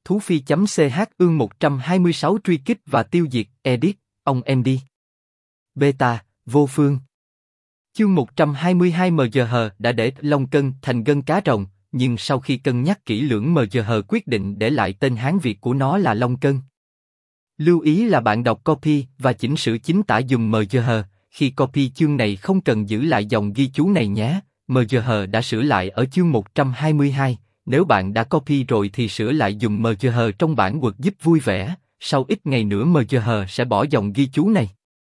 Thú Phi.ch ương 126 truy kích và tiêu diệt, edit, ông em đi. Beta, vô phương. Chương 122 MGH đã để Long Cân thành gân cá rồng, nhưng sau khi cân nhắc kỹ lưỡng MGH quyết định để lại tên Hán Việt của nó là Long Cân. Lưu ý là bạn đọc copy và chỉnh sửa chính tả dùng MGH, khi copy chương này không cần giữ lại dòng ghi chú này nhé, MGH đã sửa lại ở chương 122, nếu bạn đã copy rồi thì sửa lại dùng MGH trong bản Word giúp vui vẻ, sau ít ngày nữa MGH sẽ bỏ dòng ghi chú này.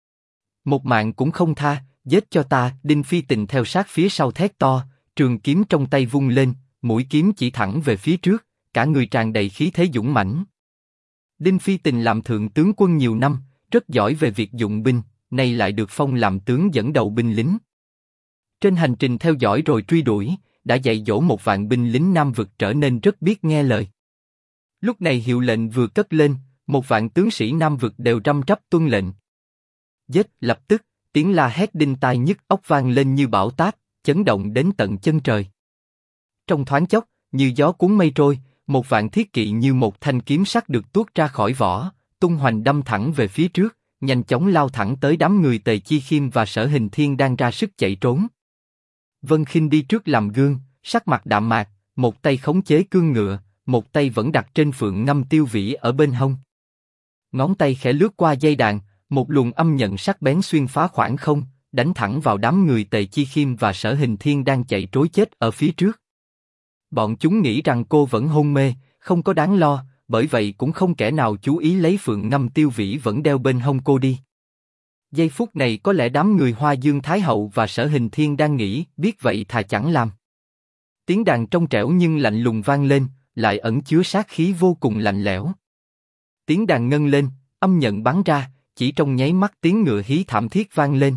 Một mạng cũng không tha, giết cho ta, Đinh Phi Tình theo sát phía sau thét to, trường kiếm trong tay vung lên, mũi kiếm chỉ thẳng về phía trước, cả người tràn đầy khí thế dũng mãnh. Đinh Phi Tình làm thượng tướng quân nhiều năm, rất giỏi về việc dụng binh, nay lại được phong làm tướng dẫn đầu binh lính. Trên hành trình theo dõi rồi truy đuổi, đã dạy dỗ một vạn binh lính Nam Vực trở nên rất biết nghe lời. Lúc này hiệu lệnh vừa cất lên, một vạn tướng sĩ Nam Vực đều răm rắp tuân lệnh. Giết, lập tức, tiếng la hét đinh tai nhức óc vang lên như bão táp, chấn động đến tận chân trời. Trong thoáng chốc, như gió cuốn mây trôi, một vạn thiết kỵ như một thanh kiếm sắc được tuốt ra khỏi vỏ, tung hoành đâm thẳng về phía trước, nhanh chóng lao thẳng tới đám người Tề Chi Khiêm và Sở Hình Thiên đang ra sức chạy trốn. Vân Khinh đi trước làm gương, sắc mặt đạm mạc, một tay khống chế cương ngựa, một tay vẫn đặt trên phượng ngâm tiêu vĩ ở bên hông. Ngón tay khẽ lướt qua dây đàn, một luồng âm nhận sắc bén xuyên phá khoảng không, đánh thẳng vào đám người Tề Chi Khiêm và Sở Hình Thiên đang chạy trối chết ở phía trước. Bọn chúng nghĩ rằng cô vẫn hôn mê, không có đáng lo, bởi vậy cũng không kẻ nào chú ý lấy phượng ngâm tiêu vĩ vẫn đeo bên hông cô đi. Giây phút này có lẽ đám người Hoa Dương Thái Hậu và Sở Hình Thiên đang nghĩ, biết vậy thà chẳng làm. Tiếng đàn trong trẻo nhưng lạnh lùng vang lên, lại ẩn chứa sát khí vô cùng lạnh lẽo. Tiếng đàn ngân lên, âm nhận bắn ra, chỉ trong nháy mắt tiếng ngựa hí thảm thiết vang lên.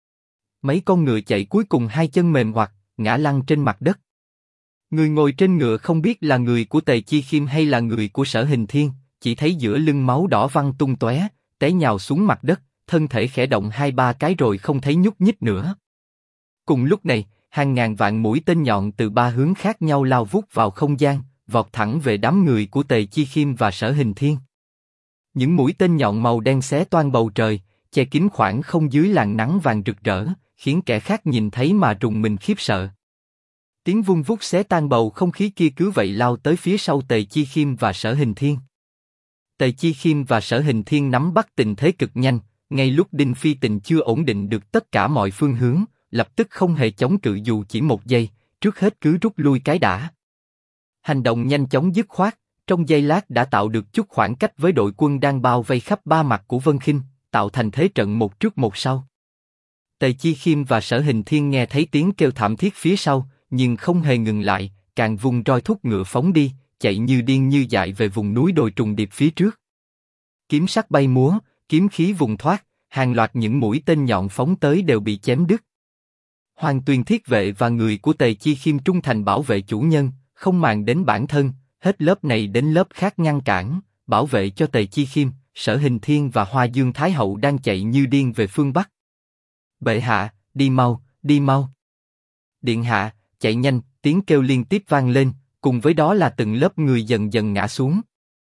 Mấy con ngựa chạy cuối cùng hai chân mềm oặt, ngã lăn trên mặt đất. Người ngồi trên ngựa không biết là người của Tề Chi Khiêm hay là người của Sở Hình Thiên, chỉ thấy giữa lưng máu đỏ văng tung tóe, té nhào xuống mặt đất, thân thể khẽ động hai ba cái rồi không thấy nhúc nhích nữa. Cùng lúc này, hàng ngàn vạn mũi tên nhọn từ ba hướng khác nhau lao vút vào không gian, vọt thẳng về đám người của Tề Chi Khiêm và Sở Hình Thiên. Những mũi tên nhọn màu đen xé toang bầu trời, che kín khoảng không dưới làn nắng vàng rực rỡ, khiến kẻ khác nhìn thấy mà rùng mình khiếp sợ. Tiếng vung vút xé tan bầu không khí kia cứ vậy lao tới phía sau Tề Chi Khiêm và Sở Hình Thiên. Tề Chi Khiêm và Sở Hình Thiên nắm bắt tình thế cực nhanh, ngay lúc Đinh Phi Tình chưa ổn định được tất cả mọi phương hướng, lập tức không hề chống cự dù chỉ một giây, trước hết cứ rút lui cái đã. Hành động nhanh chóng dứt khoát, trong giây lát đã tạo được chút khoảng cách với đội quân đang bao vây khắp ba mặt của Vân Khinh, tạo thành thế trận một trước một sau. Tề Chi Khiêm và Sở Hình Thiên nghe thấy tiếng kêu thảm thiết phía sau, nhưng không hề ngừng lại, càng vung roi thúc ngựa phóng đi, chạy như điên như dại về vùng núi đồi trùng điệp phía trước. Kiếm sắc bay múa, kiếm khí vùng thoát, hàng loạt những mũi tên nhọn phóng tới đều bị chém đứt. Hoàng Tuyền Thiết Vệ và người của Tề Chi Khiêm trung thành bảo vệ chủ nhân, không màng đến bản thân, hết lớp này đến lớp khác ngăn cản, bảo vệ cho Tề Chi Khiêm, Sở Hình Thiên và Hoa Dương Thái Hậu đang chạy như điên về phương Bắc. Bệ hạ, đi mau, đi mau. Điện hạ, chạy nhanh, tiếng kêu liên tiếp vang lên, cùng với đó là từng lớp người dần dần ngã xuống.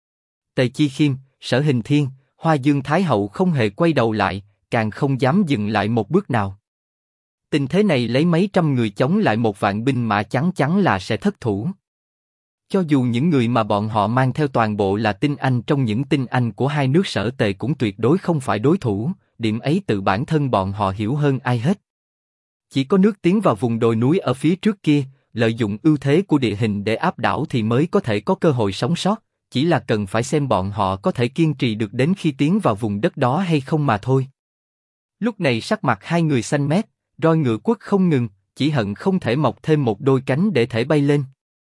Tề Chi Khiêm, Sở Hình Thiên, Hoa Dương Thái Hậu không hề quay đầu lại, càng không dám dừng lại một bước nào. Tình thế này lấy mấy trăm người chống lại một vạn binh mã chắn chắn là sẽ thất thủ. Cho dù những người mà bọn họ mang theo toàn bộ là tinh anh trong những tinh anh của hai nước Sở Tề cũng tuyệt đối không phải đối thủ, điểm ấy tự bản thân bọn họ hiểu hơn ai hết. Chỉ có nước tiến vào vùng đồi núi ở phía trước kia, lợi dụng ưu thế của địa hình để áp đảo thì mới có thể có cơ hội sống sót, chỉ là cần phải xem bọn họ có thể kiên trì được đến khi tiến vào vùng đất đó hay không mà thôi. Lúc này sắc mặt hai người xanh mét, roi ngựa quất không ngừng, chỉ hận không thể mọc thêm một đôi cánh để thể bay lên.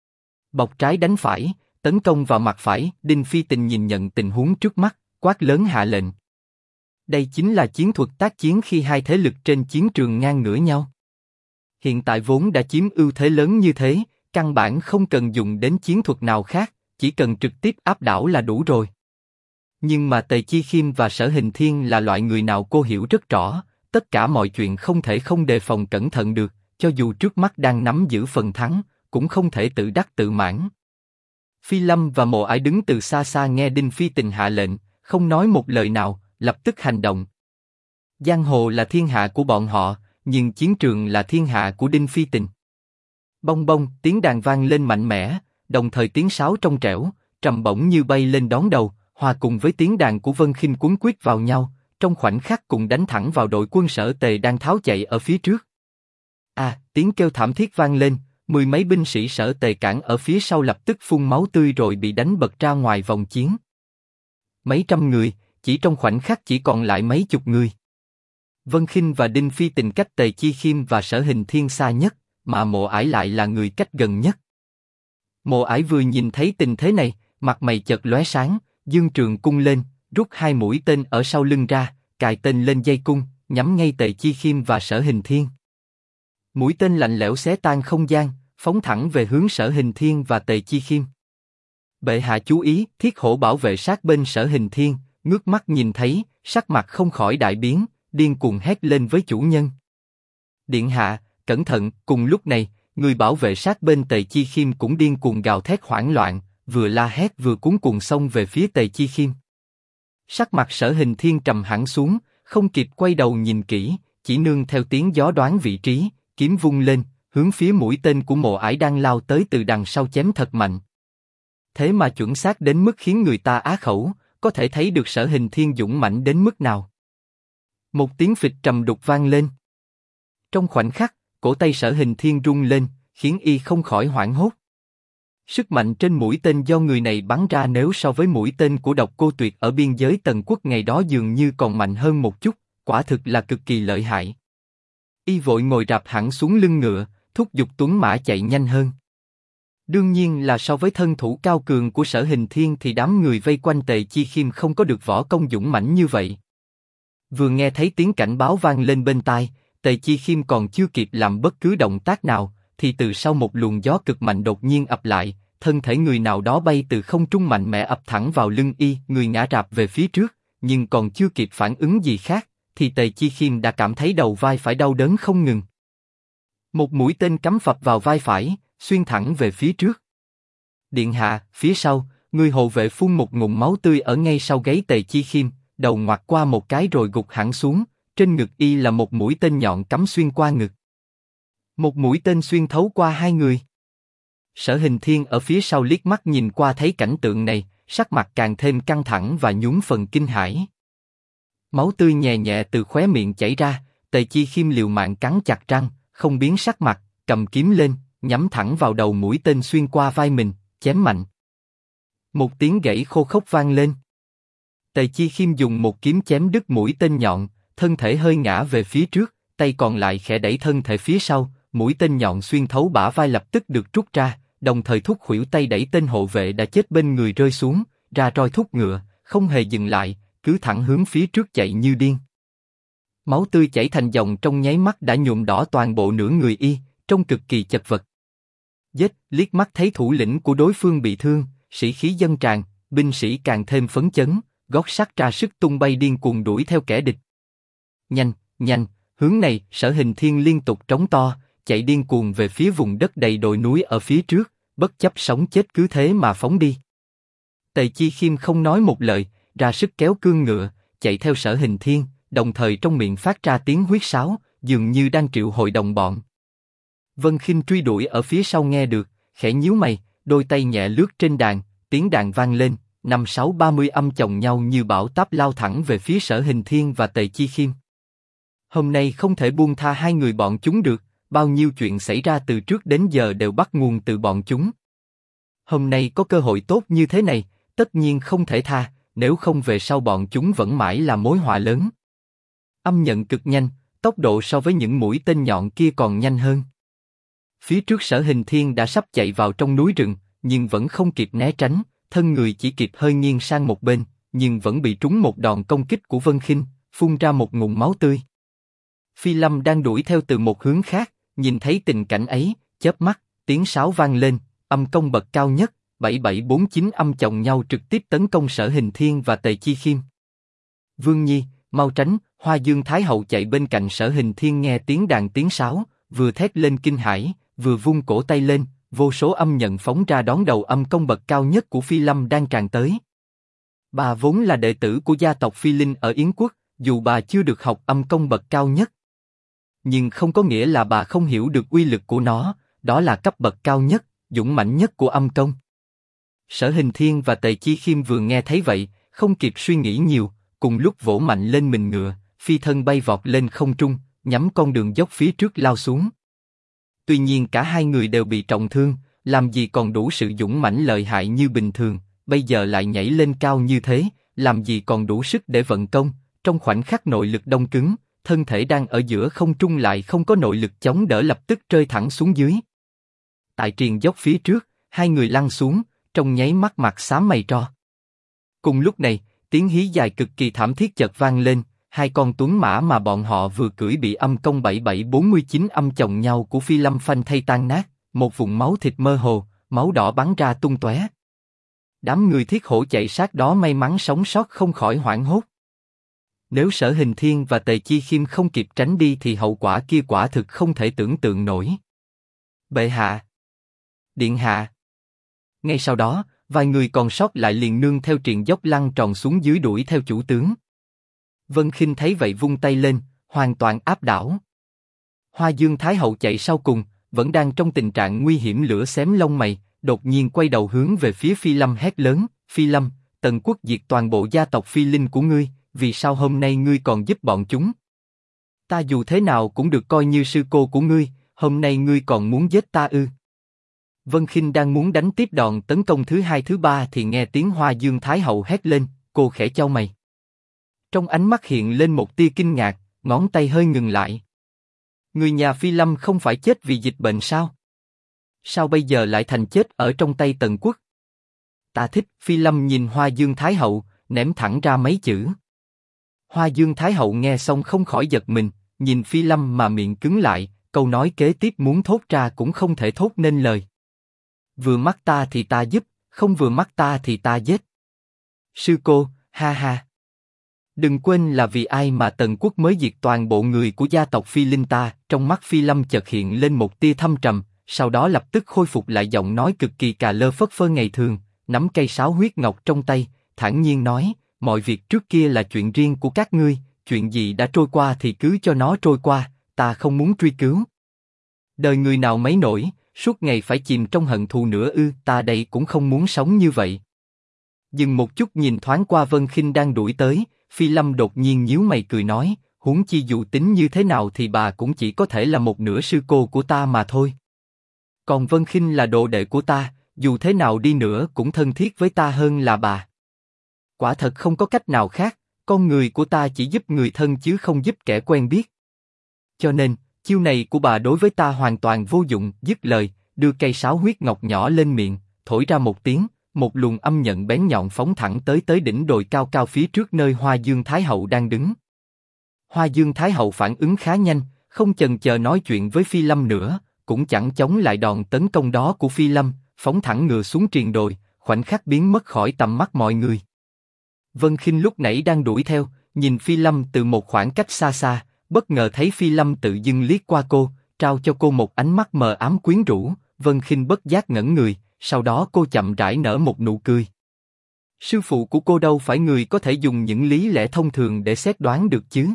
Bọc trái đánh phải, tấn công vào mặt phải, Đinh Phi Tình nhìn nhận tình huống trước mắt, quát lớn hạ lệnh. Đây chính là chiến thuật tác chiến khi hai thế lực trên chiến trường ngang ngửa nhau. Hiện tại vốn đã chiếm ưu thế lớn như thế, căn bản không cần dùng đến chiến thuật nào khác, chỉ cần trực tiếp áp đảo là đủ rồi. Nhưng mà Tề Chi Khiêm và Sở Hình Thiên là loại người nào cô hiểu rất rõ, tất cả mọi chuyện không thể không đề phòng cẩn thận được, cho dù trước mắt đang nắm giữ phần thắng, cũng không thể tự đắc tự mãn. Phi Lâm và Mộ Ải đứng từ xa xa nghe Đinh Phi Tình hạ lệnh, không nói một lời nào, lập tức hành động. Giang hồ là thiên hạ của bọn họ, nhưng chiến trường là thiên hạ của Đinh Phi Tình. Bong bong, tiếng đàn vang lên mạnh mẽ, đồng thời tiếng sáo trong trẻo, trầm bổng như bay lên đón đầu, hòa cùng với tiếng đàn của Vân Khinh cuốn quýt vào nhau, trong khoảnh khắc cùng đánh thẳng vào đội quân Sở Tề đang tháo chạy ở phía trước. Tiếng kêu thảm thiết vang lên, mười mấy binh sĩ Sở Tề cản ở phía sau lập tức phun máu tươi rồi bị đánh bật ra ngoài vòng chiến. Mấy trăm người, chỉ trong khoảnh khắc chỉ còn lại mấy chục người. Vân Khinh và Đinh Phi Tình cách Tề Chi Khiêm và Sở Hình Thiên xa nhất, mà Mộ Ải lại là người cách gần nhất. Mộ Ải vừa nhìn thấy tình thế này, mặt mày chợt lóe sáng, dương trường cung lên, rút hai mũi tên ở sau lưng ra, cài tên lên dây cung, nhắm ngay Tề Chi Khiêm và Sở Hình Thiên. Mũi tên lạnh lẽo xé tan không gian, phóng thẳng về hướng Sở Hình Thiên và Tề Chi Khiêm. Bệ hạ chú ý, Thiết Hổ bảo vệ sát bên Sở Hình Thiên, ngước mắt nhìn thấy, sắc mặt không khỏi đại biến, điên cuồng hét lên với chủ nhân. Điện hạ, cẩn thận! Cùng lúc này, người bảo vệ sát bên Tề Chi Khiêm cũng điên cuồng gào thét hoảng loạn, vừa la hét vừa cuống cuồng xông về phía Tề Chi Khiêm. Sắc mặt Sở Hình Thiên trầm hẳn xuống, không kịp quay đầu nhìn kỹ, chỉ nương theo tiếng gió đoán vị trí, kiếm vung lên, hướng phía mũi tên của Mộ Ải đang lao tới từ đằng sau chém thật mạnh. Thế mà chuẩn xác đến mức khiến người ta á khẩu, có thể thấy được Sở Hình Thiên dũng mãnh đến mức nào. Một tiếng phịch trầm đục vang lên. Trong khoảnh khắc, cổ tay Sở Hình Thiên rung lên, khiến y không khỏi hoảng hốt. Sức mạnh trên mũi tên do người này bắn ra nếu so với mũi tên của Độc Cô Tuyệt ở biên giới Tần Quốc ngày đó dường như còn mạnh hơn một chút, quả thực là cực kỳ lợi hại. Y vội ngồi rạp hẳn xuống lưng ngựa, thúc giục tuấn mã chạy nhanh hơn. Đương nhiên là so với thân thủ cao cường của Sở Hình Thiên thì đám người vây quanh Tề Chi Khiêm không có được võ công dũng mãnh như vậy. Vừa nghe thấy tiếng cảnh báo vang lên bên tai, Tề Chi Khiêm còn chưa kịp làm bất cứ động tác nào, thì từ sau một luồng gió cực mạnh đột nhiên ập lại, thân thể người nào đó bay từ không trung mạnh mẽ ập thẳng vào lưng y, người ngã rạp về phía trước, nhưng còn chưa kịp phản ứng gì khác, thì Tề Chi Khiêm đã cảm thấy đầu vai phải đau đớn không ngừng. Một mũi tên cắm phập vào vai phải, xuyên thẳng về phía trước. Điện hạ, phía sau, người hộ vệ phun một ngụm máu tươi ở ngay sau gáy Tề Chi Khiêm, đầu ngoặt qua một cái rồi gục hẳn xuống, trên ngực y là một mũi tên nhọn cắm xuyên qua ngực. Một mũi tên xuyên thấu qua hai người. Sở Hình Thiên ở phía sau liếc mắt nhìn qua thấy cảnh tượng này, sắc mặt càng thêm căng thẳng và nhún phần kinh hãi. Máu tươi nhẹ nhẹ từ khóe miệng chảy ra, Tề Chi Khiêm liều mạng cắn chặt răng, không biến sắc mặt, cầm kiếm lên, nhắm thẳng vào đầu mũi tên xuyên qua vai mình, chém mạnh. Một tiếng gãy khô khốc vang lên. Tề Chi Khiêm dùng một kiếm chém đứt mũi tên nhọn, thân thể hơi ngã về phía trước, tay còn lại khẽ đẩy thân thể phía sau, mũi tên nhọn xuyên thấu bả vai lập tức được rút ra, đồng thời thúc khuỷu tay đẩy tên hộ vệ đã chết bên người rơi xuống, ra roi thúc ngựa, không hề dừng lại, cứ thẳng hướng phía trước chạy như điên. Máu tươi chảy thành dòng trong nháy mắt đã nhuộm đỏ toàn bộ nửa người y, trông cực kỳ chật vật. Giết, liếc mắt thấy thủ lĩnh của đối phương bị thương, sĩ khí dâng tràn, binh sĩ càng thêm phấn chấn, gót sắt ra sức tung bay điên cuồng đuổi theo kẻ địch. Nhanh, nhanh, hướng này! Sở Hình Thiên liên tục trống to, chạy điên cuồng về phía vùng đất đầy đồi núi ở phía trước, bất chấp sống chết cứ thế mà phóng đi. Tề Chi Khiêm không nói một lời, ra sức kéo cương ngựa, chạy theo Sở Hình Thiên, đồng thời trong miệng phát ra tiếng huýt sáo, dường như đang triệu hồi đồng bọn. Vân Khinh truy đuổi ở phía sau nghe được, khẽ nhíu mày, đôi tay nhẹ lướt trên đàn, tiếng đàn vang lên, 5-6-30 âm chồng nhau như bão táp lao thẳng về phía Sở Hình Thiên và Tề Chi Khiêm. Hôm nay không thể buông tha hai người bọn chúng được, bao nhiêu chuyện xảy ra từ trước đến giờ đều bắt nguồn từ bọn chúng. Hôm nay có cơ hội tốt như thế này, tất nhiên không thể tha, nếu không về sau bọn chúng vẫn mãi là mối họa lớn. Âm nhận cực nhanh, tốc độ so với những mũi tên nhọn kia còn nhanh hơn. Phía trước Sở Hình Thiên đã sắp chạy vào trong núi rừng, nhưng vẫn không kịp né tránh, thân người chỉ kịp hơi nghiêng sang một bên, nhưng vẫn bị trúng một đòn công kích của Vân Khinh, phun ra một ngụm máu tươi. Phi Lâm đang đuổi theo từ một hướng khác, nhìn thấy tình cảnh ấy, chớp mắt, tiếng sáo vang lên, âm công bậc cao nhất, 7749 âm chồng nhau trực tiếp tấn công Sở Hình Thiên và Tề Chi Khiêm. Vương Nhi, mau tránh! Hoa Dương Thái Hậu chạy bên cạnh Sở Hình Thiên nghe tiếng đàn tiếng sáo, vừa thét lên kinh hãi, vừa vung cổ tay lên, vô số âm nhận phóng ra đón đầu âm công bậc cao nhất của Phi Lâm đang tràn tới. Bà vốn là đệ tử của gia tộc Phi Linh ở Yến Quốc, dù bà chưa được học âm công bậc cao nhất. Nhưng không có nghĩa là bà không hiểu được uy lực của nó, đó là cấp bậc cao nhất, dũng mãnh nhất của âm công. Sở Hình Thiên và Tề Chi Khiêm vừa nghe thấy vậy, không kịp suy nghĩ nhiều, cùng lúc vỗ mạnh lên mình ngựa, phi thân bay vọt lên không trung, nhắm con đường dốc phía trước lao xuống. Tuy nhiên cả hai người đều bị trọng thương, làm gì còn đủ sự dũng mãnh lợi hại như bình thường, bây giờ lại nhảy lên cao như thế, làm gì còn đủ sức để vận công, trong khoảnh khắc nội lực đông cứng, thân thể đang ở giữa không trung lại không có nội lực chống đỡ lập tức rơi thẳng xuống dưới. Tại triền dốc phía trước, hai người lăn xuống, trong nháy mắt mặt xám mày tro. Cùng lúc này, tiếng hí dài cực kỳ thảm thiết chợt vang lên, hai con tuấn mã mà bọn họ vừa cưỡi bị âm công 7749 âm chồng nhau của Phi Lâm phanh thay tan nát, một vùng máu thịt mơ hồ, máu đỏ bắn ra tung tóe. Đám người thiết hổ chạy sát đó may mắn sống sót không khỏi hoảng hốt. Nếu Sở Hình Thiên và Tề Chi Khiêm không kịp tránh đi thì hậu quả kia quả thực không thể tưởng tượng nổi. Bệ hạ, điện hạ. Ngay sau đó, vài người còn sót lại liền nương theo triền dốc lăn tròn xuống dưới đuổi theo chủ tướng. Vân Khinh thấy vậy vung tay lên, hoàn toàn áp đảo. Hoa Dương Thái Hậu chạy sau cùng, vẫn đang trong tình trạng nguy hiểm lửa xém lông mày, đột nhiên quay đầu hướng về phía Phi Lâm hét lớn: Phi Lâm, Tần Quốc diệt toàn bộ gia tộc Phi Linh của ngươi, vì sao hôm nay ngươi còn giúp bọn chúng? Ta dù thế nào cũng được coi như sư cô của ngươi, hôm nay ngươi còn muốn giết ta ư? Vân Khinh đang muốn đánh tiếp đòn tấn công thứ hai thứ ba thì nghe tiếng Hoa Dương Thái Hậu hét lên, cô khẽ chau mày. Trong ánh mắt hiện lên một tia kinh ngạc, ngón tay hơi ngừng lại. Người nhà Phi Lâm không phải chết vì dịch bệnh sao? Sao bây giờ lại thành chết ở trong tay Tần Quốc? Ta thích. Phi Lâm nhìn Hoa Dương Thái Hậu, ném thẳng ra mấy chữ. Hoa Dương Thái Hậu nghe xong không khỏi giật mình, nhìn Phi Lâm mà miệng cứng lại, câu nói kế tiếp muốn thốt ra cũng không thể thốt nên lời. Vừa mắt ta thì ta giúp, không vừa mắt ta thì ta giết. Sư cô, ha ha. Đừng quên là vì ai mà Tần Quốc mới diệt toàn bộ người của gia tộc Phi Linh ta. Trong mắt Phi Lâm chợt hiện lên một tia thâm trầm, sau đó lập tức khôi phục lại giọng nói cực kỳ cà lơ phất phơ ngày thường, nắm cây sáo huyết ngọc trong tay, thản nhiên nói: mọi việc trước kia là chuyện riêng của các ngươi, chuyện gì đã trôi qua thì cứ cho nó trôi qua, ta không muốn truy cứu. Đời người nào mấy nổi, suốt ngày phải chìm trong hận thù nữa ư? Ta đây cũng không muốn sống như vậy. Dừng một chút nhìn thoáng qua Vân Khinh đang đuổi tới, Phi Lâm đột nhiên nhíu mày cười nói: huống chi dù tính như thế nào thì bà cũng chỉ có thể là một nửa sư cô của ta mà thôi. Còn Vân Khinh là đồ đệ của ta, dù thế nào đi nữa cũng thân thiết với ta hơn là bà. Quả thật không có cách nào khác, con người của ta chỉ giúp người thân chứ không giúp kẻ quen biết. Cho nên, chiêu này của bà đối với ta hoàn toàn vô dụng. Dứt lời, đưa cây sáo huyết ngọc nhỏ lên miệng, thổi ra một tiếng, một luồng âm nhận bén nhọn phóng thẳng tới đỉnh đồi cao cao phía trước nơi Hoa Dương Thái Hậu đang đứng. Hoa Dương Thái Hậu phản ứng khá nhanh, không chần chờ nói chuyện với Phi Lâm nữa, cũng chẳng chống lại đòn tấn công đó của Phi Lâm, phóng thẳng ngựa xuống triền đồi, khoảnh khắc biến mất khỏi tầm mắt mọi người. Vân Khinh lúc nãy đang đuổi theo, nhìn Phi Lâm từ một khoảng cách xa xa, bất ngờ thấy Phi Lâm tự dưng liếc qua cô, trao cho cô một ánh mắt mờ ám quyến rũ. Vân Khinh bất giác ngẩn người, sau đó cô chậm rãi nở một nụ cười. Sư phụ của cô đâu phải người có thể dùng những lý lẽ thông thường để xét đoán được chứ?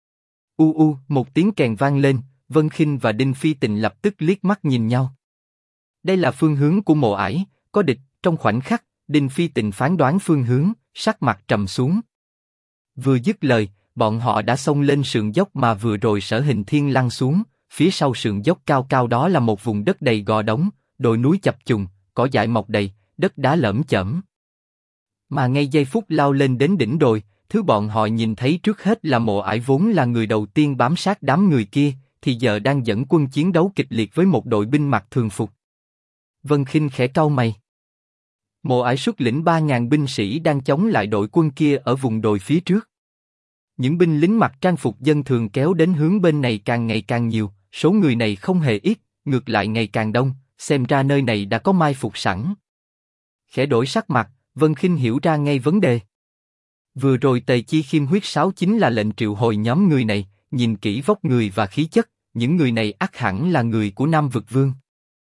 Một tiếng kèn vang lên, Vân Khinh và Đinh Phi Tình lập tức liếc mắt nhìn nhau. Đây là phương hướng của Mộ Ải, có địch. Trong khoảnh khắc, Đinh Phi Tình phán đoán phương hướng, sắc mặt trầm xuống. Vừa dứt lời, bọn họ đã xông lên sườn dốc mà vừa rồi Sở Hình Thiên lăn xuống. Phía sau sườn dốc cao cao đó là một vùng đất đầy gò đống, đồi núi chập trùng, cỏ dại mọc đầy, đất đá lởm chởm. Mà ngay giây phút lao lên đến đỉnh đồi, thứ bọn họ nhìn thấy trước hết là Mộ Ải vốn là người đầu tiên bám sát đám người kia, thì giờ đang dẫn quân chiến đấu kịch liệt với một đội binh mặc thường phục. Vân Khinh khẽ cau mày. Mộ Ải xuất lĩnh 3.000 binh sĩ đang chống lại đội quân kia ở vùng đồi phía trước. Những binh lính mặc trang phục dân thường kéo đến hướng bên này càng ngày càng nhiều, số người này không hề ít, ngược lại ngày càng đông, xem ra nơi này đã có mai phục sẵn. Khẽ đổi sắc mặt, Vân Khinh hiểu ra ngay vấn đề. Vừa rồi Tề Chi Khiêm huyết sáo chính là lệnh triệu hồi nhóm người này, nhìn kỹ vóc người và khí chất, những người này ắt hẳn là người của Nam Vực Vương.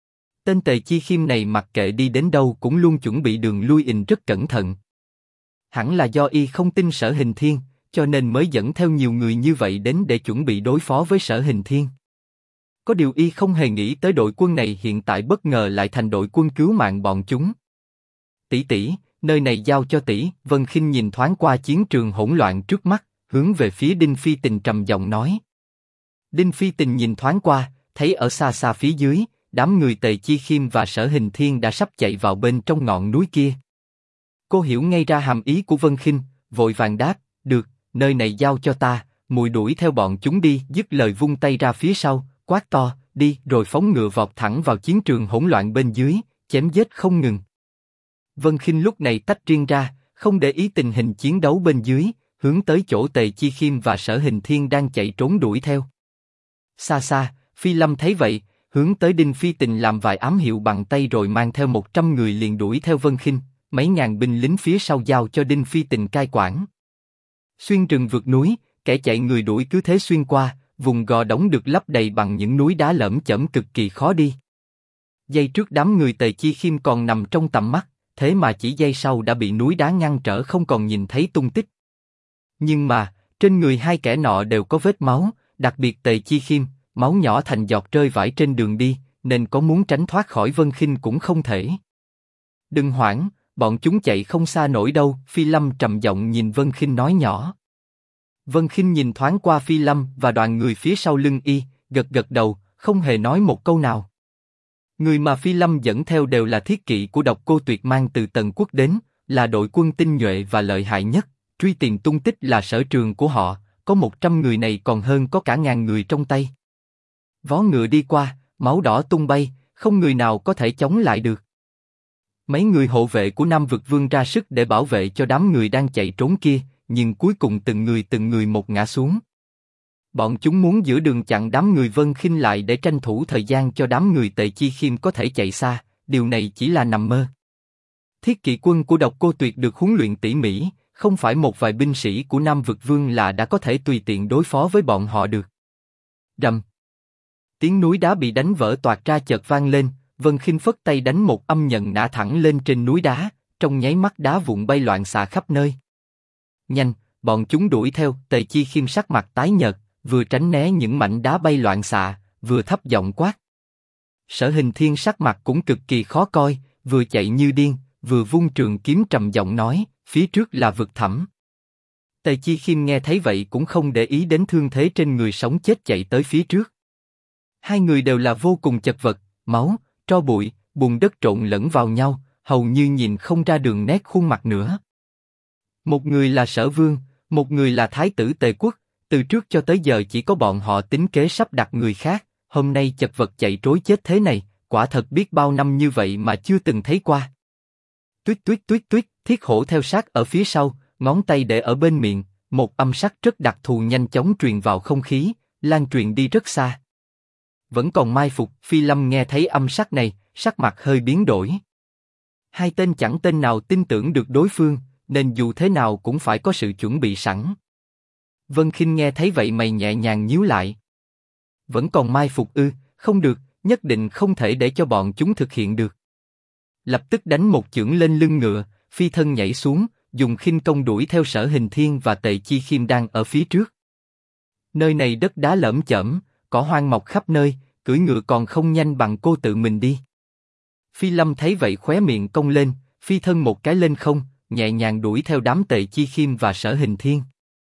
Tên Tề Chi Khiêm này mặc kệ đi đến đâu cũng luôn chuẩn bị đường lui rất cẩn thận. Hẳn là do y không tin Sở Hình Thiên, cho nên mới dẫn theo nhiều người như vậy đến để chuẩn bị đối phó với Sở Hình Thiên. Có điều y không hề nghĩ tới đội quân này hiện tại bất ngờ lại thành đội quân cứu mạng bọn chúng. Tỷ tỷ, nơi này giao cho tỷ. Vân Khinh nhìn thoáng qua chiến trường hỗn loạn trước mắt, hướng về phía Đinh Phi Tình trầm giọng nói. Đinh Phi Tình nhìn thoáng qua, thấy ở xa xa phía dưới, đám người Tề Chi Khiêm và Sở Hình Thiên đã sắp chạy vào bên trong ngọn núi kia. Cô hiểu ngay ra hàm ý của Vân Khinh, vội vàng đáp, được, nơi này giao cho ta, muội đuổi theo bọn chúng đi. Dứt lời vung tay ra phía sau, quát to, đi, rồi phóng ngựa vọt thẳng vào chiến trường hỗn loạn bên dưới, chém giết không ngừng. Vân Khinh lúc này tách riêng ra, không để ý tình hình chiến đấu bên dưới, hướng tới chỗ Tề Chi Khiêm và Sở Hình Thiên đang chạy trốn đuổi theo. Xa xa, Phi Lâm thấy vậy, hướng tới Đinh Phi Tình làm vài ám hiệu bằng tay rồi mang theo 100 người liền đuổi theo Vân Khinh, mấy ngàn binh lính phía sau giao cho Đinh Phi Tình cai quản. Xuyên rừng vượt núi, kẻ chạy người đuổi cứ thế xuyên qua, vùng gò đống được lấp đầy bằng những núi đá lởm chởm cực kỳ khó đi. Giây trước đám người Tề Chi Khiêm còn nằm trong tầm mắt, thế mà chỉ giây sau đã bị núi đá ngăn trở không còn nhìn thấy tung tích. Nhưng mà, trên người hai kẻ nọ đều có vết máu, đặc biệt Tề Chi Khiêm, máu nhỏ thành giọt rơi vãi trên đường đi, nên có muốn tránh thoát khỏi Vân Khinh cũng không thể. Đừng hoảng, bọn chúng chạy không xa nổi đâu. Phi Lâm trầm giọng nhìn Vân Khinh nói nhỏ. Vân Khinh nhìn thoáng qua Phi Lâm và đoàn người phía sau lưng y, gật gật đầu, không hề nói một câu nào. Người mà Phi Lâm dẫn theo đều là thiết kỵ của Độc Cô Tuyệt mang từ Tần Quốc đến, là đội quân tinh nhuệ và lợi hại nhất, truy tìm tung tích là sở trường của họ, có 100 người này còn hơn có cả ngàn người trong tay. Vó ngựa đi qua, máu đỏ tung bay, không người nào có thể chống lại được. Mấy người hộ vệ của Nam Vực Vương ra sức để bảo vệ cho đám người đang chạy trốn kia, nhưng cuối cùng từng người một ngã xuống. Bọn chúng muốn giữa đường chặn đám người Vân Khinh lại để tranh thủ thời gian cho đám người Tề Chi Khiêm có thể chạy xa, điều này chỉ là nằm mơ. Thiết kỵ quân của Độc Cô Tuyệt được huấn luyện tỉ mỉ, không phải một vài binh sĩ của Nam Vực Vương là đã có thể tùy tiện đối phó với bọn họ được. Rầm. Tiếng núi đá bị đánh vỡ toạc ra chợt vang lên, Vân Khinh phất tay đánh một âm nhận nã thẳng lên trên núi đá, trong nháy mắt đá vụn bay loạn xạ khắp nơi. Nhanh, bọn chúng đuổi theo. Tề Chi Khiêm sắc mặt tái nhợt, vừa tránh né những mảnh đá bay loạn xạ, vừa thấp giọng quát. Sở Hình Thiên sắc mặt cũng cực kỳ khó coi, vừa chạy như điên, vừa vung trường kiếm trầm giọng nói, phía trước là vực thẳm. Tề Chi Khiêm nghe thấy vậy cũng không để ý đến thương thế trên người, sống chết chạy tới phía trước. Hai người đều là vô cùng chật vật, máu, tro bụi, bùn đất trộn lẫn vào nhau, hầu như nhìn không ra đường nét khuôn mặt nữa. Một người là Sở Vương, một người là Thái tử Tề Quốc, từ trước cho tới giờ chỉ có bọn họ tính kế sắp đặt người khác, hôm nay chật vật chạy trối chết thế này, quả thật biết bao năm như vậy mà chưa từng thấy qua. Tuýt tuýt tuýt tuýt, Thiết Hổ theo sát ở phía sau, ngón tay để ở bên miệng, một âm sắc rất đặc thù nhanh chóng truyền vào không khí, lan truyền đi rất xa. Vẫn còn mai phục. Phi Lâm nghe thấy âm sắc này, sắc mặt hơi biến đổi. Hai tên chẳng tên nào tin tưởng được đối phương, nên dù thế nào cũng phải có sự chuẩn bị sẵn. Vân Khinh nghe thấy vậy mày nhẹ nhàng nhíu lại. Vẫn còn mai phục ư? Không được, nhất định không thể để cho bọn chúng thực hiện được. Lập tức đánh một chưởng lên lưng ngựa, phi thân nhảy xuống, dùng khinh công đuổi theo Sở Hình Thiên và Tề Chi Khiêm đang ở phía trước. Nơi này đất đá lởm chởm, cỏ hoang mọc khắp nơi, cưỡi ngựa còn không nhanh bằng cô tự mình đi. Phi Lâm thấy vậy khóe miệng cong lên, phi thân một cái lên không, nhẹ nhàng đuổi theo đám Tề Chi Khiêm và Sở Hình Thiên.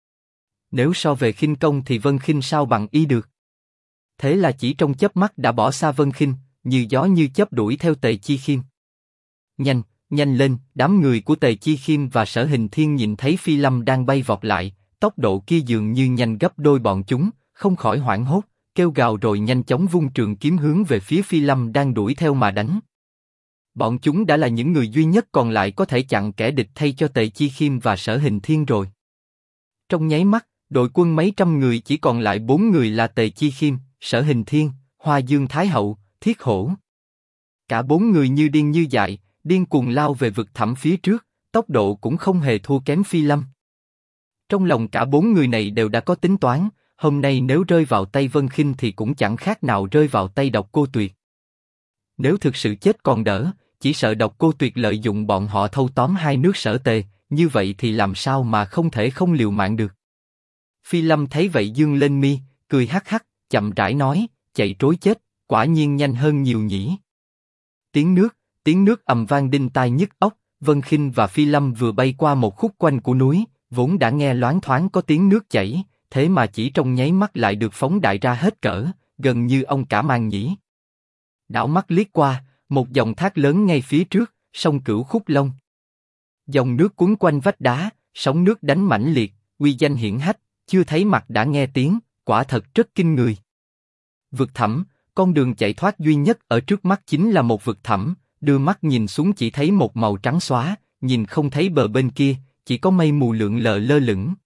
Nếu so về khinh công thì Vân Khinh sao bằng y được. Thế là chỉ trong chớp mắt đã bỏ xa Vân Khinh, như gió như chớp đuổi theo Tề Chi Khiêm. Nhanh, nhanh lên! Đám người của Tề Chi Khiêm và Sở Hình Thiên nhìn thấy Phi Lâm đang bay vọt lại, tốc độ kia dường như nhanh gấp đôi bọn chúng, không khỏi hoảng hốt, kêu gào rồi nhanh chóng vung trường kiếm hướng về phía Phi Lâm đang đuổi theo mà đánh. Bọn chúng đã là những người duy nhất còn lại có thể chặn kẻ địch thay cho Tề Chi Khiêm và Sở Hình Thiên rồi. Trong nháy mắt, đội quân mấy trăm người chỉ còn lại 4 người là Tề Chi Khiêm, Sở Hình Thiên, Hoa Dương Thái Hậu, Thiết Hổ. Cả 4 người như điên như dại, điên cuồng lao về vực thẳm phía trước, tốc độ cũng không hề thua kém Phi Lâm. Trong lòng cả 4 người này đều đã có tính toán, hôm nay nếu rơi vào tay Vân Khinh thì cũng chẳng khác nào rơi vào tay Độc Cô Tuyệt. Nếu thực sự chết còn đỡ, chỉ sợ Độc Cô Tuyệt lợi dụng bọn họ thâu tóm hai nước Sở Tề, như vậy thì làm sao mà không thể không liều mạng được. Phi Lâm thấy vậy dương lên mi, cười hắc hắc, chậm rãi nói, chạy trối chết, quả nhiên nhanh hơn nhiều nhỉ. Tiếng nước ầm vang đinh tai nhức óc. Vân Khinh và Phi Lâm vừa bay qua một khúc quanh của núi, vốn đã nghe loáng thoáng có tiếng nước chảy, thế mà chỉ trong nháy mắt lại được phóng đại ra hết cỡ, gần như ông cả màn nhĩ. Đảo mắt liếc qua, một dòng thác lớn ngay phía trước, sông Cửu Khúc Long. Dòng nước cuốn quanh vách đá, sóng nước đánh mãnh liệt, uy danh hiển hách, chưa thấy mặt đã nghe tiếng, quả thật rất kinh người. Vực thẳm, con đường chạy thoát duy nhất ở trước mắt chính là một vực thẳm. Đưa mắt nhìn xuống chỉ thấy một màu trắng xóa, nhìn không thấy bờ bên kia, chỉ có mây mù lượn lờ lơ lửng.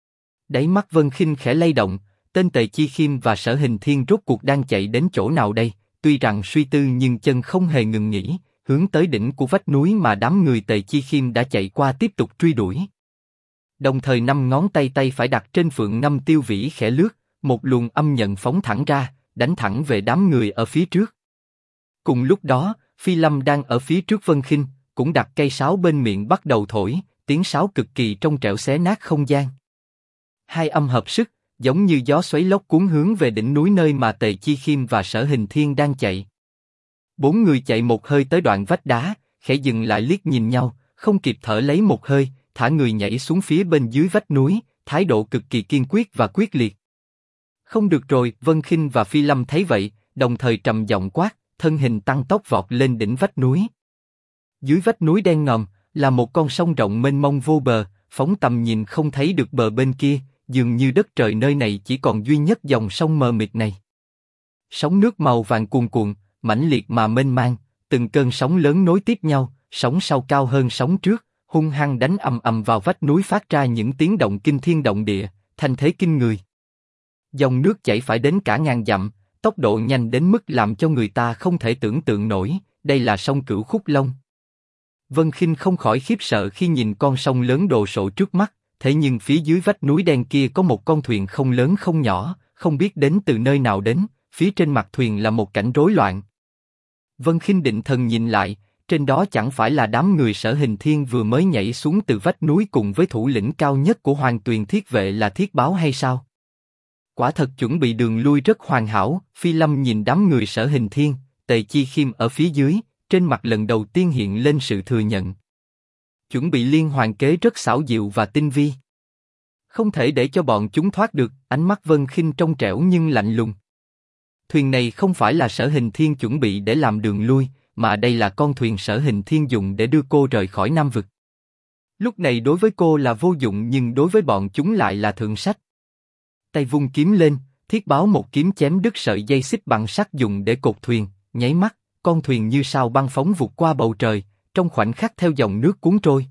Đáy mắt Vân Khinh khẽ lay động, tên Tề Chi Khiêm và Sở Hình Thiên rốt cuộc đang chạy đến chỗ nào đây? Tuy rằng suy tư nhưng chân không hề ngừng nghỉ, hướng tới đỉnh của vách núi mà đám người Tề Chi Khiêm đã chạy qua tiếp tục truy đuổi. Đồng thời năm ngón tay phải đặt trên phượng ngâm tiêu vĩ khẽ lướt, một luồng âm nhận phóng thẳng ra, đánh thẳng về đám người ở phía trước. Cùng lúc đó, Phi Lâm đang ở phía trước Vân Khinh, cũng đặt cây sáo bên miệng bắt đầu thổi, tiếng sáo cực kỳ trong trẻo xé nát không gian. Hai âm hợp sức, giống như gió xoáy lốc cuốn hướng về đỉnh núi nơi mà Tề Chi Khiêm và Sở Hình Thiên đang chạy. Bốn người chạy một hơi tới đoạn vách đá, khẽ dừng lại liếc nhìn nhau, không kịp thở lấy một hơi, thả người nhảy xuống phía bên dưới vách núi, thái độ cực kỳ kiên quyết và quyết liệt. Không được rồi, Vân Khinh và Phi Lâm thấy vậy, đồng thời trầm giọng quát, thân hình tăng tốc vọt lên đỉnh vách núi. Dưới vách núi đen ngòm là một con sông rộng mênh mông vô bờ, phóng tầm nhìn không thấy được bờ bên kia, dường như đất trời nơi này chỉ còn duy nhất dòng sông mờ mịt này. Sóng nước màu vàng cuồn cuộn, mãnh liệt mà mênh mang, từng cơn sóng lớn nối tiếp nhau, sóng sau cao hơn sóng trước, hung hăng đánh ầm ầm vào vách núi phát ra những tiếng động kinh thiên động địa, thanh thế kinh người. Dòng nước chảy phải đến cả ngàn dặm, tốc độ nhanh đến mức làm cho người ta không thể tưởng tượng nổi, đây là sông Cửu Khúc Long. Vân Khinh không khỏi khiếp sợ khi nhìn con sông lớn đồ sộ trước mắt, thế nhưng phía dưới vách núi đen kia có một con thuyền không lớn không nhỏ, không biết đến từ nơi nào đến, phía trên mặt thuyền là một cảnh rối loạn. Vân Khinh định thần nhìn lại, trên đó chẳng phải là đám người Sở Hình Thiên vừa mới nhảy xuống từ vách núi cùng với thủ lĩnh cao nhất của Hoàng Tuyền Thiết Vệ là Thiết Báo hay sao? Quả thật chuẩn bị đường lui rất hoàn hảo. Phi Lâm nhìn đám người Sở Hình Thiên, Tề Chi Khiêm ở phía dưới, trên mặt lần đầu tiên hiện lên sự thừa nhận. Chuẩn bị liên hoàn kế rất xảo diệu và tinh vi. Không thể để cho bọn chúng thoát được. Ánh mắt Vân Khinh trong trẻo nhưng lạnh lùng. Thuyền này không phải là Sở Hình Thiên chuẩn bị để làm đường lui, mà đây là con thuyền Sở Hình Thiên dùng để đưa cô rời khỏi Nam Vực. Lúc này đối với cô là vô dụng nhưng đối với bọn chúng lại là thượng sách. Tay vung kiếm lên, Thiết Báo một kiếm chém đứt sợi dây xích bằng sắt dùng để cột thuyền, nháy mắt, con thuyền như sao băng phóng vụt qua bầu trời, trong khoảnh khắc theo dòng nước cuốn trôi.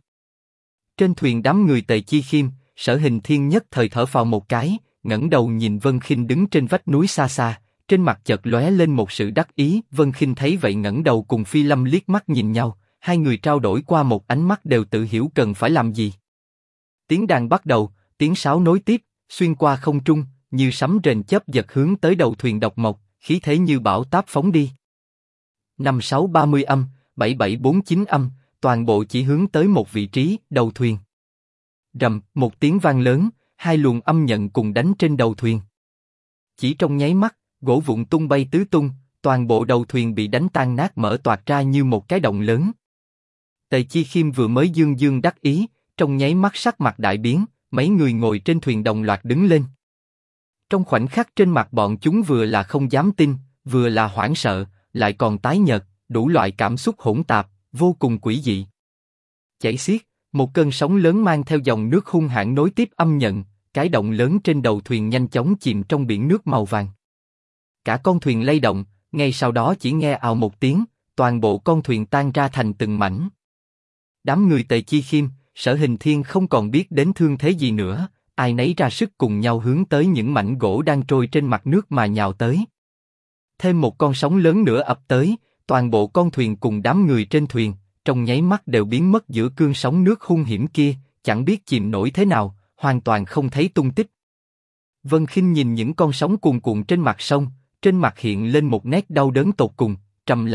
Trên thuyền đám người Tề Chi Khiêm, Sở Hình Thiên nhất thời thở phào một cái, ngẩng đầu nhìn Vân Khinh đứng trên vách núi xa xa, trên mặt chợt lóe lên một sự đắc ý. Vân Khinh thấy vậy ngẩng đầu cùng Phi Lâm liếc mắt nhìn nhau, hai người trao đổi qua một ánh mắt đều tự hiểu cần phải làm gì. Tiếng đàn bắt đầu, tiếng sáo nối tiếp, xuyên qua không trung, như sấm rền chớp giật hướng tới đầu thuyền độc mộc, khí thế như bão táp phóng đi. 5630 âm, 7749 âm, toàn bộ chỉ hướng tới một vị trí, đầu thuyền. Rầm, một tiếng vang lớn, hai luồng âm nhận cùng đánh trên đầu thuyền. Chỉ trong nháy mắt, gỗ vụn tung bay tứ tung, toàn bộ đầu thuyền bị đánh tan nát mở toạc ra như một cái động lớn. Tề Chi Khiêm vừa mới dương dương đắc ý, trong nháy mắt sắc mặt đại biến, mấy người ngồi trên thuyền đồng loạt đứng lên. Trong khoảnh khắc trên mặt bọn chúng vừa là không dám tin, vừa là hoảng sợ, lại còn tái nhợt, đủ loại cảm xúc hỗn tạp, vô cùng quỷ dị. Chảy xiết, một cơn sóng lớn mang theo dòng nước hung hãn nối tiếp âm nhận, cái động lớn trên đầu thuyền nhanh chóng chìm trong biển nước màu vàng. Cả con thuyền lay động, ngay sau đó chỉ nghe ào một tiếng, toàn bộ con thuyền tan ra thành từng mảnh. Đám người Tề Chi Khiêm, Sở Hình Thiên không còn biết đến thương thế gì nữa, ai nấy ra sức cùng nhau hướng tới những mảnh gỗ đang trôi trên mặt nước mà nhào tới. Thêm một con sóng lớn nữa ập tới, toàn bộ con thuyền cùng đám người trên thuyền, trong nháy mắt đều biến mất giữa cơn sóng nước hung hiểm kia, chẳng biết chìm nổi thế nào, hoàn toàn không thấy tung tích. Vân Khinh nhìn những con sóng cuồn cuộn trên mặt sông, trên mặt hiện lên một nét đau đớn tột cùng, trầm lặng,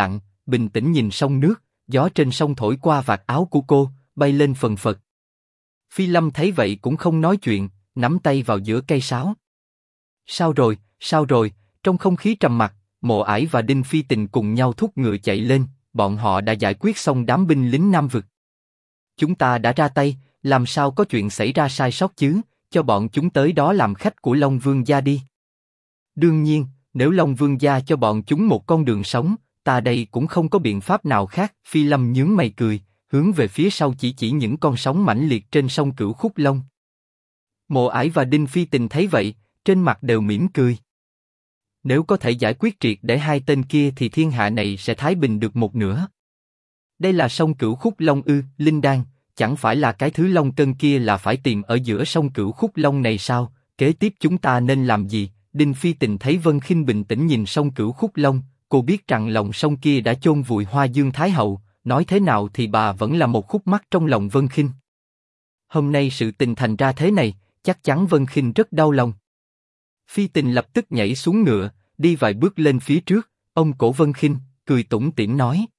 bình tĩnh nhìn sông nước, gió trên sông thổi qua vạt áo của cô, bay lên phần phật. Phi Lâm thấy vậy cũng không nói chuyện, nắm tay vào giữa cây sáo. Sao rồi, trong không khí trầm mặc, Mộ Ải và Đinh Phi Tình cùng nhau thúc ngựa chạy lên, bọn họ đã giải quyết xong đám binh lính Nam Vực. Chúng ta đã ra tay, làm sao có chuyện xảy ra sai sót chứ, cho bọn chúng tới đó làm khách của Long Vương gia đi. Đương nhiên, nếu Long Vương gia cho bọn chúng một con đường sống, ta đây cũng không có biện pháp nào khác. Phi Lâm nhướng mày cười, hướng về phía sau chỉ những con sóng mãnh liệt trên sông Cửu Khúc Long. Mộ Ải và Đinh Phi Tình thấy vậy, trên mặt đều mỉm cười. Nếu có thể giải quyết triệt để hai tên kia thì thiên hạ này sẽ thái bình được một nửa. Đây là sông Cửu Khúc Long ư? Linh Đan, chẳng phải là cái thứ long cân kia là phải tìm ở giữa sông Cửu Khúc Long này sao? Kế tiếp chúng ta nên làm gì? Đinh Phi Tình thấy Vân Khinh bình tĩnh nhìn sông Cửu Khúc Long, cô biết rằng lòng sông kia đã chôn vùi Hoa Dương Thái hậu, nói thế nào thì bà vẫn là một khúc mắc trong lòng Vân Khinh. Hôm nay sự tình thành ra thế này, chắc chắn Vân Khinh rất đau lòng. Phi Tình lập tức nhảy xuống ngựa, đi vài bước lên phía trước, ông cổ Vân Khinh, cười tủm tỉm nói.